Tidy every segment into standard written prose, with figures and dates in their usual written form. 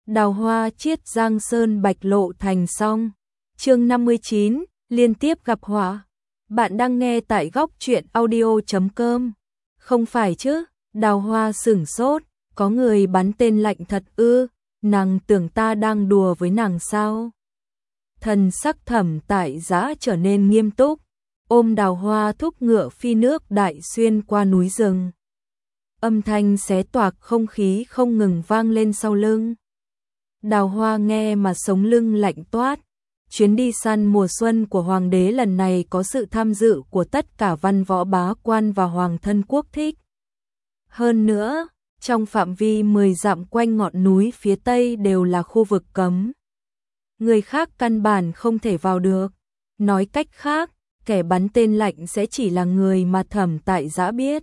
Đào hoa chiết giang sơn bạch lộ thành xong. Chương 59, liên tiếp gặp họa. Bạn đang nghe tại góc truyện audio.com. Không phải chứ? Đào hoa sửng sốt, có người bắn tên lạnh thật ư? Nàng tưởng ta đang đùa với nàng sao? Thần sắc Thẩm Tại Giã trở nên nghiêm túc, ôm đào hoa thúc ngựa phi nước đại xuyên qua núi rừng. Âm thanh xé toạc không khí không ngừng vang lên sau lưng. Đào hoa nghe mà sống lưng lạnh toát. Chuyến đi săn mùa xuân của hoàng đế lần này có sự tham dự của tất cả văn võ bá quan và hoàng thân quốc thích. Hơn nữa, trong phạm vi 10 dặm quanh ngọn núi phía tây đều là khu vực cấm. Người khác căn bản không thể vào được. Nói cách khác, kẻ bắn tên lạnh sẽ chỉ là người mà Thẩm Tại Giã biết.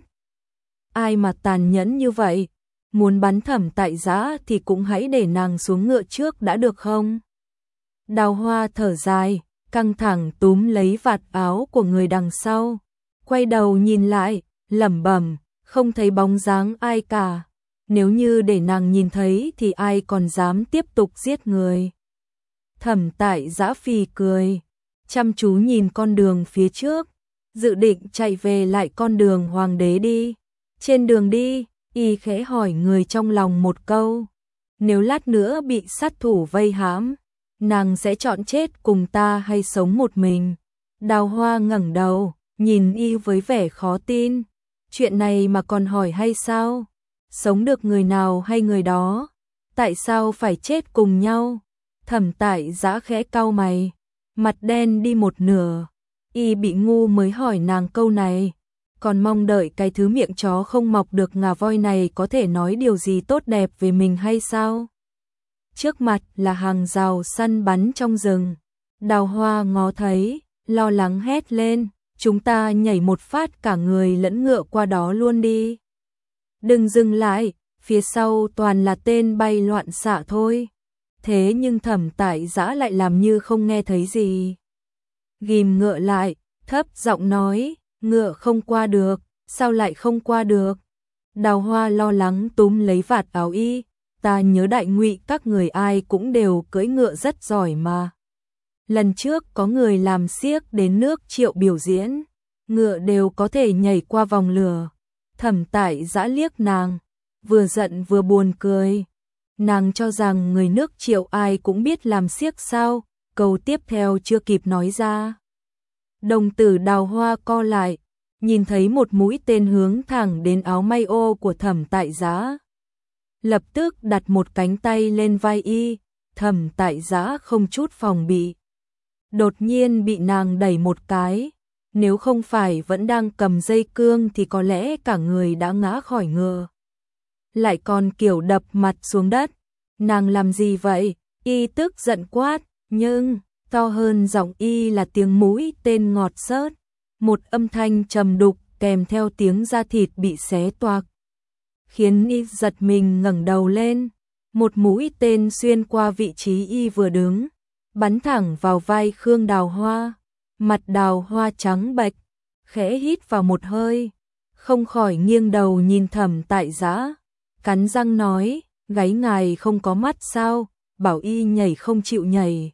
Ai mà tàn nhẫn như vậy? Muốn bắn Thẩm Tại Giã thì cũng hãy để nàng xuống ngựa trước đã được không? Đào hoa thở dài, căng thẳng túm lấy vạt áo của người đằng sau. Quay đầu nhìn lại, lẩm bẩm, không thấy bóng dáng ai cả. Nếu như để nàng nhìn thấy thì ai còn dám tiếp tục giết người. Thẩm Tại Giã phì cười, chăm chú nhìn con đường phía trước, dự định chạy về lại con đường hoàng đế đi. Trên đường đi, y khẽ hỏi người trong lòng một câu. Nếu lát nữa bị sát thủ vây hãm, nàng sẽ chọn chết cùng ta hay sống một mình? Đào hoa ngẩng đầu, nhìn y với vẻ khó tin. Chuyện này mà còn hỏi hay sao? Sống được người nào hay người đó? Tại sao phải chết cùng nhau? Thẩm Tại Giã khẽ cau mày, mặt đen đi một nửa. Y bị ngu mới hỏi nàng câu này, còn mong đợi cái thứ miệng chó không mọc được ngà voi này có thể nói điều gì tốt đẹp về mình hay sao? Trước mặt là hàng rào săn bắn trong rừng. Đào hoa ngó thấy, lo lắng hét lên, chúng ta nhảy một phát cả người lẫn ngựa qua đó luôn đi. Đừng dừng lại, phía sau toàn là tên bay loạn xạ thôi. Thế nhưng Thẩm Tại Giã lại làm như không nghe thấy gì. Ghim ngựa lại, thấp giọng nói, ngựa không qua được, sao lại không qua được? Đào hoa lo lắng túm lấy vạt áo y, ta nhớ Đại Ngụy các người ai cũng đều cưỡi ngựa rất giỏi mà. Lần trước có người làm xiếc đến nước Triệu biểu diễn, ngựa đều có thể nhảy qua vòng lửa. Thẩm Tại Giã liếc nàng, vừa giận vừa buồn cười. Nàng cho rằng người nước Triệu ai cũng biết làm xiếc sao? Câu tiếp theo chưa kịp nói ra. Đồng tử đào hoa co lại, nhìn thấy một mũi tên hướng thẳng đến áo may ô của Thẩm Tại Giã. Lập tức đặt một cánh tay lên vai y, Thẩm Tại Giã không chút phòng bị. Đột nhiên bị nàng đẩy một cái, nếu không phải vẫn đang cầm dây cương thì có lẽ cả người đã ngã khỏi ngựa. Lại còn kiểu đập mặt xuống đất. Nàng làm gì vậy? Y tức giận quát, nhưng to hơn giọng y là tiếng mũi tên ngọt xớt, một âm thanh trầm đục kèm theo tiếng da thịt bị xé toạc, khiến y giật mình ngẩng đầu lên. Một mũi tên xuyên qua vị trí y vừa đứng, bắn thẳng vào vai Khương Đào Hoa. Mặt Đào Hoa trắng bệch, khẽ hít vào một hơi, không khỏi nghiêng đầu nhìn Thẩm Tại Giã, cắn răng nói, gáy ngài không có mắt sao, bảo y nhảy không chịu nhảy.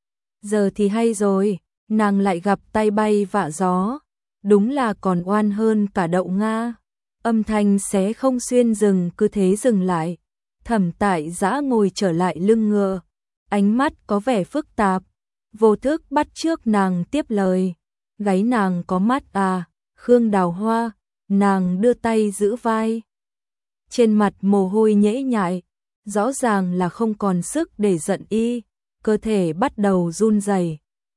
Giờ thì hay rồi, nàng lại gặp tay bay vạ gió, đúng là còn oan hơn cả đậu Nga. Âm thanh xé không xuyên rừng cứ thế dừng lại. Thẩm Tại Giã ngồi trở lại lưng ngựa, ánh mắt có vẻ phức tạp, vô thức bắt chước nàng tiếp lời. Gáy nàng có mắt à? Khương Đào Hoa. Nàng đưa tay giữ vai, trên mặt mồ hôi nhễ nhại, rõ ràng là không còn sức để giận y, cơ thể bắt đầu run rẩy,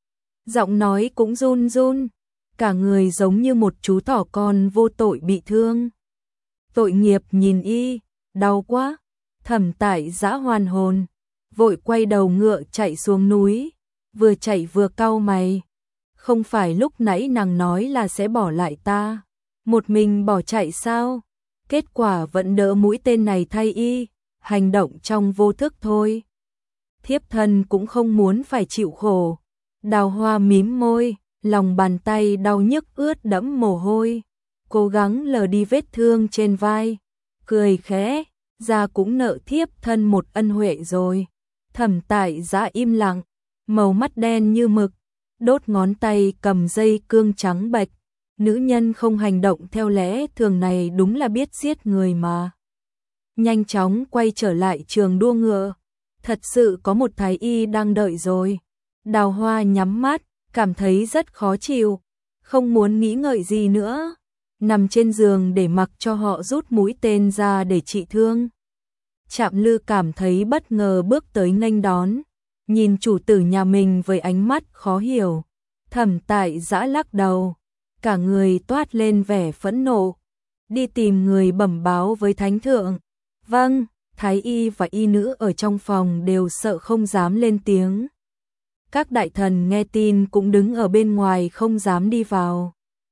giọng nói cũng run run, cả người giống như một chú thỏ con vô tội bị thương. Tội nghiệp nhìn y, đau quá. Thẩm Tại Giã hoàn hồn, vội quay đầu ngựa chạy xuống núi, vừa chạy vừa cau mày. Không phải lúc nãy nàng nói là sẽ bỏ lại ta, một mình bỏ chạy sao? Kết quả vẫn đỡ mũi tên này thay y, hành động trong vô thức thôi. Thiếp thân cũng không muốn phải chịu khổ. Đào hoa mím môi, lòng bàn tay đau nhức ướt đẫm mồ hôi, cố gắng lờ đi vết thương trên vai, cười khẽ, gia cũng nợ thiếp thân một ân huệ rồi. Thẩm Tại Giã im lặng, màu mắt đen như mực, đốt ngón tay cầm dây cương trắng bạch. Nữ nhân không hành động theo lẽ thường này đúng là biết giết người mà. Nhanh chóng quay trở lại trường đua ngựa. Thật sự có một thái y đang đợi rồi. Đào Hoa nhắm mắt, cảm thấy rất khó chịu, không muốn nghĩ ngợi gì nữa. Nằm trên giường để mặc cho họ rút mũi tên ra để trị thương. Trạm Lư cảm thấy bất ngờ bước tới nghênh đón, nhìn chủ tử nhà mình với ánh mắt khó hiểu. Thẩm Tại Giã lắc đầu, cả người toát lên vẻ phẫn nộ, đi tìm người bẩm báo với thánh thượng. Vâng, thái y và y nữ ở trong phòng đều sợ không dám lên tiếng. Các đại thần nghe tin cũng đứng ở bên ngoài không dám đi vào.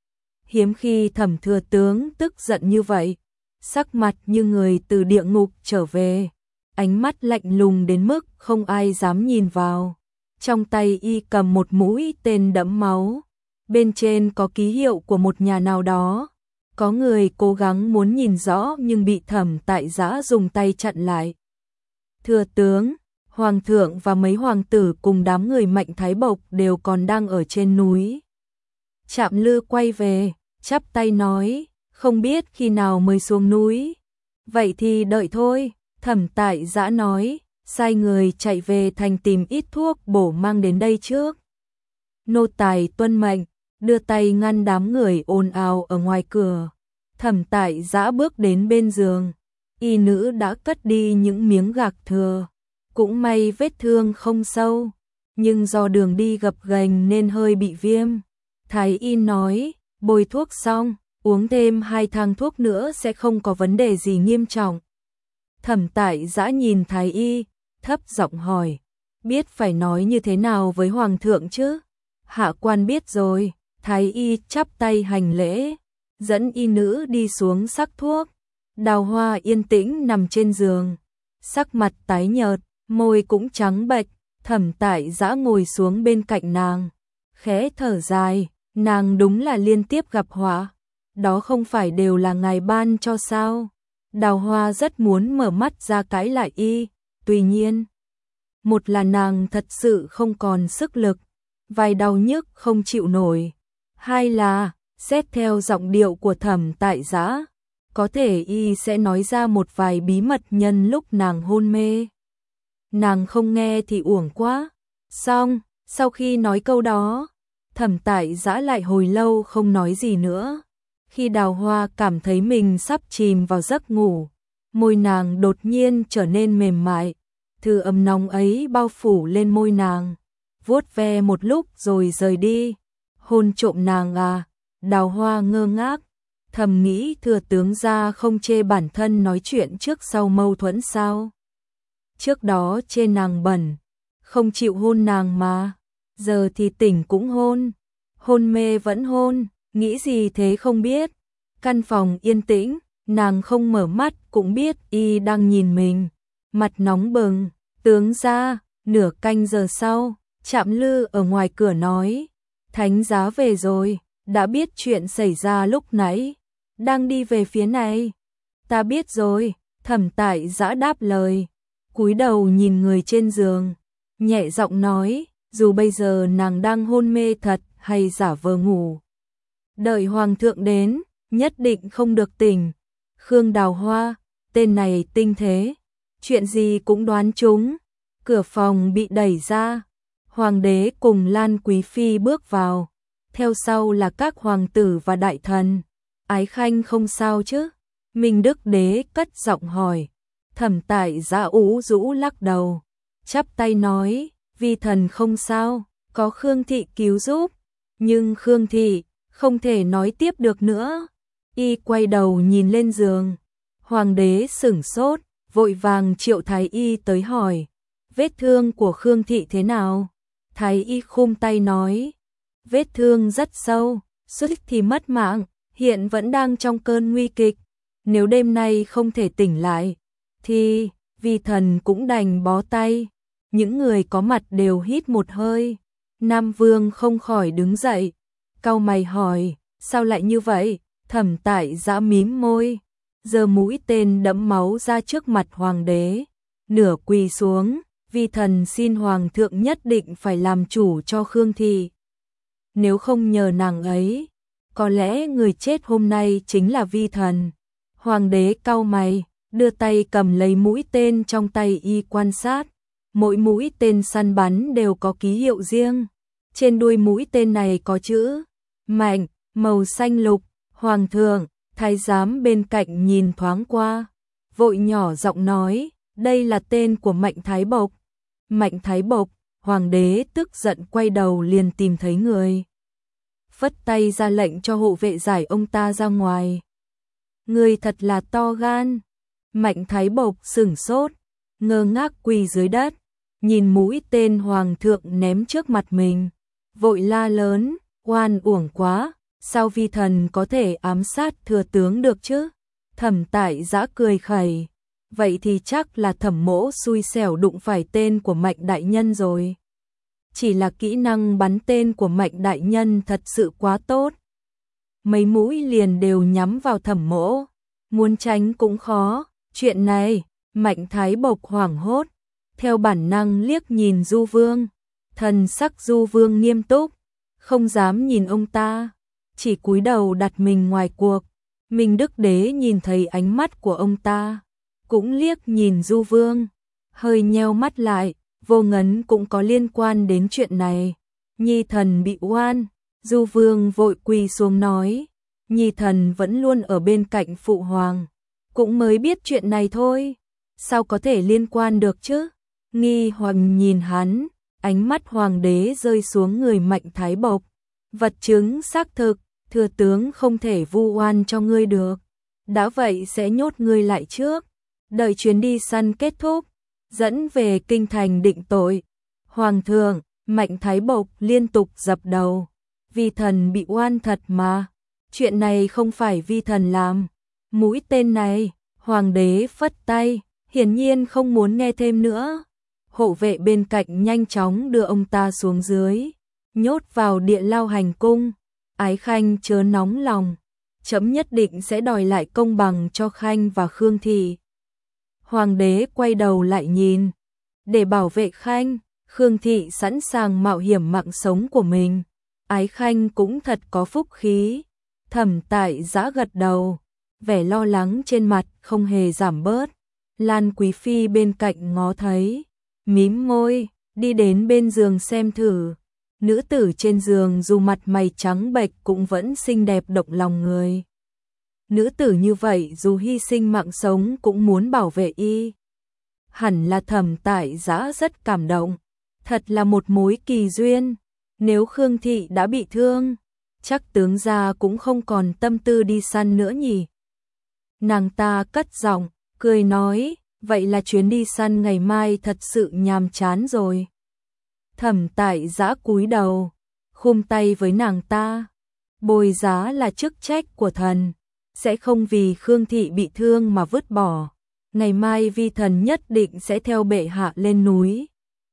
Hiếm khi Thẩm thừa tướng tức giận như vậy, sắc mặt như người từ địa ngục trở về, ánh mắt lạnh lùng đến mức không ai dám nhìn vào. Trong tay y cầm một mũi tên đẫm máu, bên trên có ký hiệu của một nhà nào đó. Có người cố gắng muốn nhìn rõ nhưng bị Thẩm Tại Giã dùng tay chặn lại. Thừa tướng, hoàng thượng và mấy hoàng tử cùng đám người Mạnh Thái Bộc đều còn đang ở trên núi. Trạm Lư quay về, chắp tay nói, không biết khi nào mới xuống núi. Vậy thì đợi thôi, Thẩm Tại Giã nói, sai người chạy về thành tìm ít thuốc bổ mang đến đây trước. Nô tài tuân mệnh, đưa tay ngăn đám người ồn ào ở ngoài cửa. Thẩm Tại Giã bước đến bên giường, y nữ đã cất đi những miếng gạc thừa. Cũng may vết thương không sâu, nhưng do đường đi gập ghềnh nên hơi bị viêm. Thái y nói, bôi thuốc xong, uống thêm 2 thang thuốc nữa sẽ không có vấn đề gì nghiêm trọng. Thẩm Tại Giã nhìn thái y, thấp giọng hỏi, biết phải nói như thế nào với hoàng thượng chứ? Hạ quan biết rồi. Thái y chắp tay hành lễ, dẫn y nữ đi xuống sắc thuốc. Đào Hoa yên tĩnh nằm trên giường, sắc mặt tái nhợt, môi cũng trắng bệch. Thẩm Tại Giã ngồi xuống bên cạnh nàng, khẽ thở dài, nàng đúng là liên tiếp gặp họa, đó không phải đều là ngài ban cho sao? Đào Hoa rất muốn mở mắt ra cãi lại y, tuy nhiên, một là nàng thật sự không còn sức lực, vai đau nhức không chịu nổi. Hai là, xét theo giọng điệu của Thẩm Tại Giã, có thể y sẽ nói ra một vài bí mật nhân lúc nàng hôn mê. Nàng không nghe thì uổng quá. Xong, sau khi nói câu đó, Thẩm Tại Giã lại hồi lâu không nói gì nữa. Khi Đào Hoa cảm thấy mình sắp chìm vào giấc ngủ, môi nàng đột nhiên trở nên mềm mại, thứ ấm nóng ấy bao phủ lên môi nàng, vuốt ve một lúc rồi rời đi. Hôn trộm nàng à? Đào Hoa ngơ ngác, thầm nghĩ thừa tướng gia không chê bản thân nói chuyện trước sau mâu thuẫn sao? Trước đó chê nàng bẩn, không chịu hôn nàng mà, giờ thì tỉnh cũng hôn, hôn mê vẫn hôn, nghĩ gì thế không biết. Căn phòng yên tĩnh, nàng không mở mắt cũng biết y đang nhìn mình, mặt nóng bừng. Tướng gia. Nửa canh giờ sau, Trạm Lư ở ngoài cửa nói, thánh giá về rồi, đã biết chuyện xảy ra lúc nãy, đang đi về phía này. Ta biết rồi, Thẩm Tại Giã đáp lời, cúi đầu nhìn người trên giường, nhẹ giọng nói, dù bây giờ nàng đang hôn mê thật hay giả vờ ngủ, đợi hoàng thượng đến, nhất định không được tỉnh. Khương Đào Hoa, tên này tinh thế, chuyện gì cũng đoán trúng. Cửa phòng bị đẩy ra, hoàng đế cùng Lan Quý Phi bước vào, theo sau là các hoàng tử và đại thần. Ái Khanh không sao chứ? Minh Đức Đế cất giọng hỏi. Thẩm Tại Giã ủ rũ lắc đầu, chắp tay nói, vi thần không sao, có Khương thị cứu giúp, nhưng Khương thị không thể nói tiếp được nữa. Y quay đầu nhìn lên giường, hoàng đế sửng sốt, vội vàng triệu thái y tới hỏi, vết thương của Khương thị thế nào? Thái y khum tay nói, vết thương rất sâu, suýt thì mất mạng, hiện vẫn đang trong cơn nguy kịch, nếu đêm nay không thể tỉnh lại, thì vi thần cũng đành bó tay. Những người có mặt đều hít một hơi. Nam Vương không khỏi đứng dậy, cau mày hỏi, sao lại như vậy? Thẩm Tại Giã mím môi, giơ mũi tên đẫm máu ra trước mặt hoàng đế, nửa quỳ xuống, vi thần xin hoàng thượng nhất định phải làm chủ cho Khương Thị. Nếu không nhờ nàng ấy, có lẽ người chết hôm nay chính là vi thần. Hoàng đế cau mày, đưa tay cầm lấy mũi tên trong tay y quan sát. Mỗi mũi tên săn bắn đều có ký hiệu riêng. Trên đuôi mũi tên này có chữ Mạnh, màu xanh lục. Hoàng thượng, thái giám bên cạnh nhìn thoáng qua, vội nhỏ giọng nói, đây là tên của Mạnh Thái Bộc. Mạnh Thái Bộc, hoàng đế tức giận quay đầu liền tìm thấy người. Phất tay ra lệnh cho hộ vệ giải ông ta ra ngoài. Người thật là to gan. Mạnh Thái Bộc sửng sốt, ngơ ngác quỳ dưới đất, nhìn mũi tên hoàng thượng ném trước mặt mình, vội la lớn, oan uổng quá, sao vi thần có thể ám sát thừa tướng được chứ? Thẩm Tại Giã cười khẩy, vậy thì chắc là Thẩm mỗ xui xẻo đụng phải tên của Mạnh đại nhân rồi. Chỉ là kỹ năng bắn tên của Mạnh đại nhân thật sự quá tốt. Mấy mũi liền đều nhắm vào Thẩm mỗ, muốn tránh cũng khó. Chuyện này, Mạnh Thái Bộc hoảng hốt, theo bản năng liếc nhìn Du Vương, thần sắc Du Vương nghiêm túc, không dám nhìn ông ta, chỉ cúi đầu đặt mình ngoài cuộc. Minh Đức Đế nhìn thấy ánh mắt của ông ta, cũng liếc nhìn Du Vương, hơi nheo mắt lại, Vô Ngấn cũng có liên quan đến chuyện này. Nhi thần bị oan. Du Vương vội quỳ xuống nói, Nhi thần vẫn luôn ở bên cạnh phụ hoàng, cũng mới biết chuyện này thôi, sao có thể liên quan được chứ? Nghi Hoành nhìn hắn, ánh mắt hoàng đế rơi xuống người Mạnh Thái Bộc. Vật chứng xác thực, thừa tướng không thể vu oan cho ngươi được. Đã vậy sẽ nhốt ngươi lại trước, đợi chuyến đi săn kết thúc, dẫn về kinh thành định tội. Hoàng thượng, Mạnh Thái Bộc liên tục dập đầu, vi thần bị oan thật mà, chuyện này không phải vi thần làm. Mũi tên này, hoàng đế phất tay, hiển nhiên không muốn nghe thêm nữa. Hộ vệ bên cạnh nhanh chóng đưa ông ta xuống dưới, nhốt vào địa lao hành cung. Ái Khanh chớ nóng lòng, chấm nhất định sẽ đòi lại công bằng cho Khanh và Khương Thị. Hoàng đế quay đầu lại nhìn, để bảo vệ Khanh, Khương Thị sẵn sàng mạo hiểm mạng sống của mình. Ái Khanh cũng thật có phúc khí. Thẩm Tại Giã gật đầu, vẻ lo lắng trên mặt không hề giảm bớt. Lan Quý Phi bên cạnh ngó thấy, mím môi, đi đến bên giường xem thử. Nữ tử trên giường dù mặt mày trắng bệch cũng vẫn xinh đẹp động lòng người. Nữ tử như vậy dù hy sinh mạng sống cũng muốn bảo vệ y. Hẳn là Thẩm Tại Giã rất cảm động, thật là một mối kỳ duyên. Nếu Khương Thị đã bị thương, chắc tướng gia cũng không còn tâm tư đi săn nữa nhỉ. Nàng ta cất giọng, cười nói, vậy là chuyến đi săn ngày mai thật sự nhàm chán rồi. Thẩm Tại Giã cúi đầu, khum tay với nàng ta, bồi giá là chức trách của thần, sẽ không vì Khương Thị bị thương mà vứt bỏ. Ngày mai vi thần nhất định sẽ theo bệ hạ lên núi.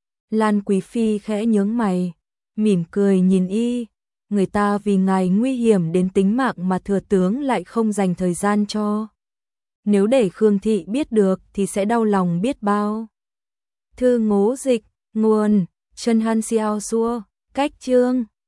Lan Quý Phi khẽ nhướng mày, mỉm cười nhìn y, người ta vì ngài nguy hiểm đến tính mạng mà thừa tướng lại không dành thời gian cho. Nếu để Khương Thị biết được thì sẽ đau lòng biết bao. Thư ngố dịch, nguồn, Trần Han Xiao Xua, cách chương.